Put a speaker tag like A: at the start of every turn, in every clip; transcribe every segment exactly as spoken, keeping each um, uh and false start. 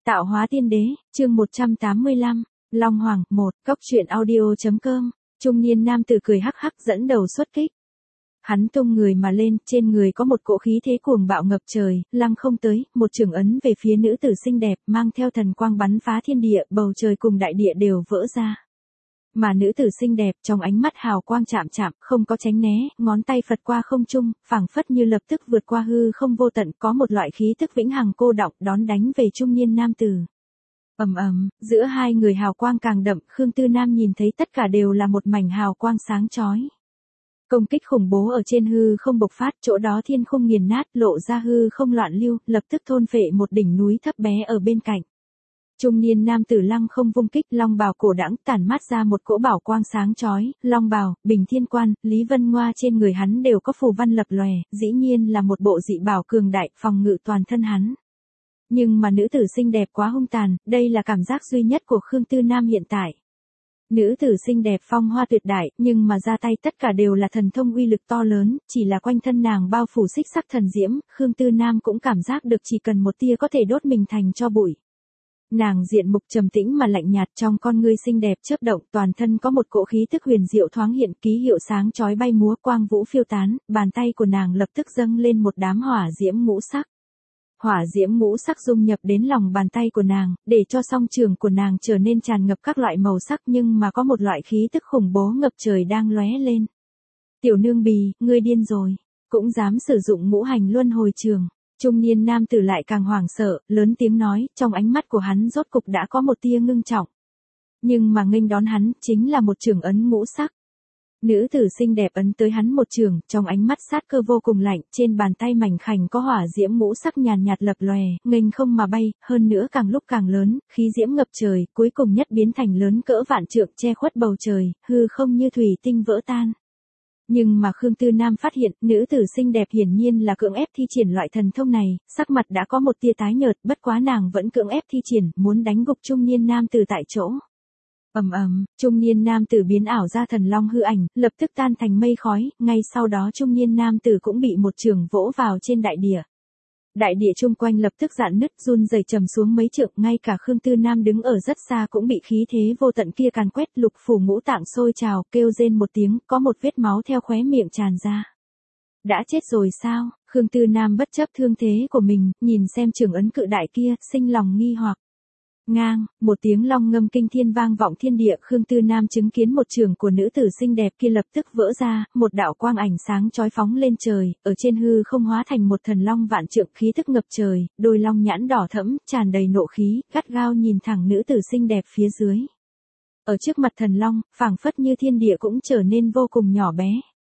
A: Tạo hóa tiên đế, chương một trăm tám mươi lăm, Long Hoàng, một, cốc truyện audio.com, trung niên nam tử cười hắc hắc dẫn đầu xuất kích. Hắn tung người mà lên, trên người có một cỗ khí thế cuồng bạo ngập trời, lăng không tới, một trường ấn về phía nữ tử xinh đẹp, mang theo thần quang bắn phá thiên địa, bầu trời cùng đại địa đều vỡ ra. Mà nữ tử xinh đẹp trong ánh mắt hào quang chạm chạm, không có tránh né, ngón tay phật qua không trung, phảng phất như lập tức vượt qua hư không vô tận, có một loại khí tức vĩnh hằng cô đọng đón đánh về trung niên nam tử. Ầm ầm, giữa hai người hào quang càng đậm, Khương Tư Nam nhìn thấy tất cả đều là một mảnh hào quang sáng chói. Công kích khủng bố ở trên hư không bộc phát, chỗ đó thiên không nghiền nát, lộ ra hư không loạn lưu, lập tức thôn phệ một đỉnh núi thấp bé ở bên cạnh. Trung niên nam tử lăng không vung kích, long bào cổ đãng tản mát ra một cỗ bảo quang sáng chói, long bào, bình thiên quan, Lý Vân Ngoa trên người hắn đều có phù văn lập lòe, dĩ nhiên là một bộ dị bảo cường đại, phòng ngự toàn thân hắn. Nhưng mà nữ tử xinh đẹp quá hung tàn, đây là cảm giác duy nhất của Khương Tư Nam hiện tại. Nữ tử xinh đẹp phong hoa tuyệt đại, nhưng mà ra tay tất cả đều là thần thông uy lực to lớn, chỉ là quanh thân nàng bao phủ xích sắc thần diễm, Khương Tư Nam cũng cảm giác được chỉ cần một tia có thể đốt mình thành tro bụi. Nàng diện mục trầm tĩnh mà lạnh nhạt, trong con ngươi xinh đẹp chớp động, toàn thân có một cỗ khí tức huyền diệu thoáng hiện, ký hiệu sáng chói bay múa, quang vũ phiêu tán, bàn tay của nàng lập tức dâng lên một đám hỏa diễm ngũ sắc. Hỏa diễm ngũ sắc dung nhập đến lòng bàn tay của nàng, để cho song trường của nàng trở nên tràn ngập các loại màu sắc, nhưng mà có một loại khí tức khủng bố ngập trời đang lóe lên. Tiểu nương bì, ngươi điên rồi, cũng dám sử dụng ngũ hành luân hồi trường. Trung niên nam tử lại càng hoảng sợ, lớn tiếng nói, trong ánh mắt của hắn rốt cục đã có một tia ngưng trọng. Nhưng mà nghênh đón hắn, chính là một trường ấn ngũ sắc. Nữ tử xinh đẹp ấn tới hắn một trường, trong ánh mắt sát cơ vô cùng lạnh, trên bàn tay mảnh khảnh có hỏa diễm ngũ sắc nhàn nhạt lập lòe, nghênh không mà bay, hơn nữa càng lúc càng lớn, khí diễm ngập trời, cuối cùng nhất biến thành lớn cỡ vạn trượng che khuất bầu trời, hư không như thủy tinh vỡ tan. Nhưng mà Khương Tư Nam phát hiện, nữ tử xinh đẹp hiển nhiên là cưỡng ép thi triển loại thần thông này, sắc mặt đã có một tia tái nhợt, bất quá nàng vẫn cưỡng ép thi triển, muốn đánh gục trung niên nam tử tại chỗ. Ầm ầm, trung niên nam tử biến ảo ra thần long hư ảnh, lập tức tan thành mây khói, ngay sau đó trung niên nam tử cũng bị một trường vỗ vào trên đại địa. Đại địa chung quanh lập tức rạn nứt, run rẩy trầm xuống mấy trượng, ngay cả Khương Tư Nam đứng ở rất xa cũng bị khí thế vô tận kia càn quét, lục phủ ngũ tạng sôi trào, kêu rên một tiếng, có một vết máu theo khóe miệng tràn ra. Đã chết rồi sao? Khương Tư Nam bất chấp thương thế của mình, nhìn xem trường ấn cự đại kia, sinh lòng nghi hoặc. Ngang, một tiếng long ngâm kinh thiên vang vọng thiên địa, Khương Tư Nam chứng kiến một trường của nữ tử xinh đẹp kia lập tức vỡ ra, một đạo quang ảnh sáng chói phóng lên trời, ở trên hư không hóa thành một thần long vạn trượng, khí tức ngập trời, đôi long nhãn đỏ thẫm, tràn đầy nộ khí, gắt gao nhìn thẳng nữ tử xinh đẹp phía dưới. Ở trước mặt thần long, phảng phất như thiên địa cũng trở nên vô cùng nhỏ bé.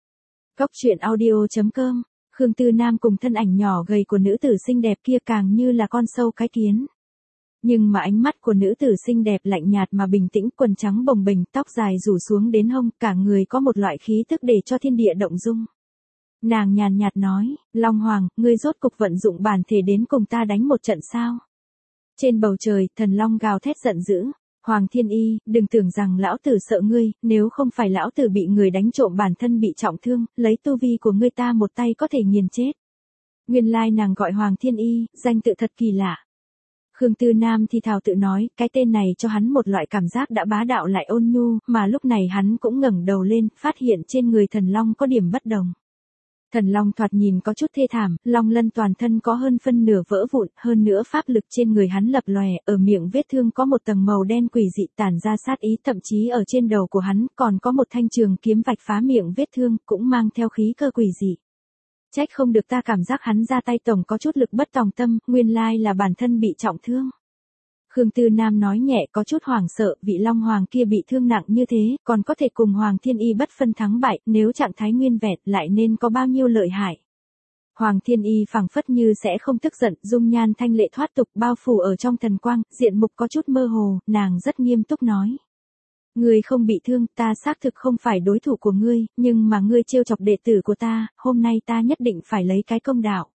A: Cốc truyện audio.com, Khương Tư Nam cùng thân ảnh nhỏ gầy của nữ tử xinh đẹp kia càng như là con sâu cái kiến. Nhưng mà ánh mắt của nữ tử xinh đẹp lạnh nhạt mà bình tĩnh, quần trắng bồng bềnh, tóc dài rủ xuống đến hông, cả người có một loại khí tức để cho thiên địa động dung. Nàng nhàn nhạt nói, Long Hoàng, ngươi rốt cục vận dụng bản thể đến cùng ta đánh một trận sao? Trên bầu trời, thần long gào thét giận dữ, Hoàng Thiên Y, đừng tưởng rằng lão tử sợ ngươi, nếu không phải lão tử bị người đánh trộm bản thân bị trọng thương, lấy tu vi của ngươi ta một tay có thể nghiền chết. Nguyên lai nàng gọi Hoàng Thiên Y, danh tự thật kỳ lạ. Khương Tư Nam thì thào tự nói, cái tên này cho hắn một loại cảm giác đã bá đạo lại ôn nhu, mà lúc này hắn cũng ngẩng đầu lên, phát hiện trên người thần long có điểm bất đồng. Thần long thoạt nhìn có chút thê thảm, long lân toàn thân có hơn phân nửa vỡ vụn, hơn nữa pháp lực trên người hắn lập lòe, ở miệng vết thương có một tầng màu đen quỷ dị tản ra sát ý, thậm chí ở trên đầu của hắn còn có một thanh trường kiếm vạch phá miệng vết thương, cũng mang theo khí cơ quỷ dị. Trách không được ta cảm giác hắn ra tay tổng có chút lực bất tòng tâm, nguyên lai là bản thân bị trọng thương. Khương Tư Nam nói nhẹ có chút hoảng sợ, vị Long Hoàng kia bị thương nặng như thế, còn có thể cùng Hoàng Thiên Y bất phân thắng bại, nếu trạng thái nguyên vẹn lại nên có bao nhiêu lợi hại. Hoàng Thiên Y phảng phất như sẽ không tức giận, dung nhan thanh lệ thoát tục bao phủ ở trong thần quang, diện mục có chút mơ hồ, nàng rất nghiêm túc nói. Ngươi không bị thương, ta xác thực không phải đối thủ của ngươi, nhưng mà ngươi trêu chọc đệ tử của ta, hôm nay ta nhất định phải lấy cái công đạo.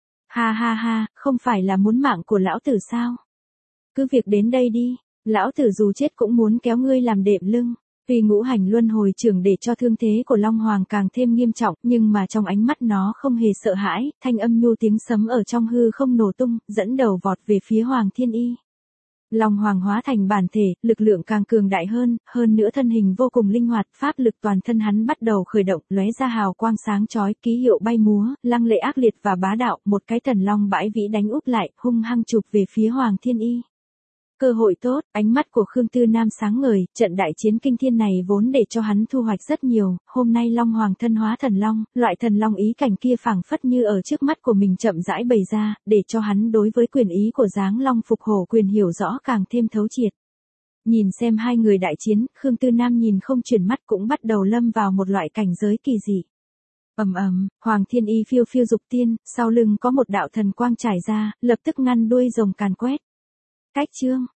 A: Ha ha ha, không phải là muốn mạng của lão tử sao? Cứ việc đến đây đi, lão tử dù chết cũng muốn kéo ngươi làm đệm lưng. Vì ngũ hành luân hồi trường để cho thương thế của Long Hoàng càng thêm nghiêm trọng, nhưng mà trong ánh mắt nó không hề sợ hãi, thanh âm nhu tiếng sấm ở trong hư không nổ tung, dẫn đầu vọt về phía Hoàng Thiên Y. Long Hoàng hóa thành bản thể, lực lượng càng cường đại hơn, hơn nữa thân hình vô cùng linh hoạt, pháp lực toàn thân hắn bắt đầu khởi động, lóe ra hào quang sáng chói, ký hiệu bay múa, lăng lệ ác liệt và bá đạo, một cái thần long bãi vĩ đánh úp lại, hung hăng chụp về phía Hoàng Thiên Y. Cơ hội tốt, ánh mắt của Khương Tư Nam sáng ngời, trận đại chiến kinh thiên này vốn để cho hắn thu hoạch rất nhiều, hôm nay Long Hoàng thân hóa thần long, loại thần long ý cảnh kia phảng phất như ở trước mắt của mình chậm rãi bày ra, để cho hắn đối với quyền ý của dáng long phục hổ quyền hiểu rõ càng thêm thấu triệt. Nhìn xem hai người đại chiến, Khương Tư Nam nhìn không chuyển mắt cũng bắt đầu lâm vào một loại cảnh giới kỳ dị. Ầm ầm, Hoàng Thiên Y phiêu phiêu dục tiên, sau lưng có một đạo thần quang trải ra, lập tức ngăn đuôi rồng càn quét. Cách chương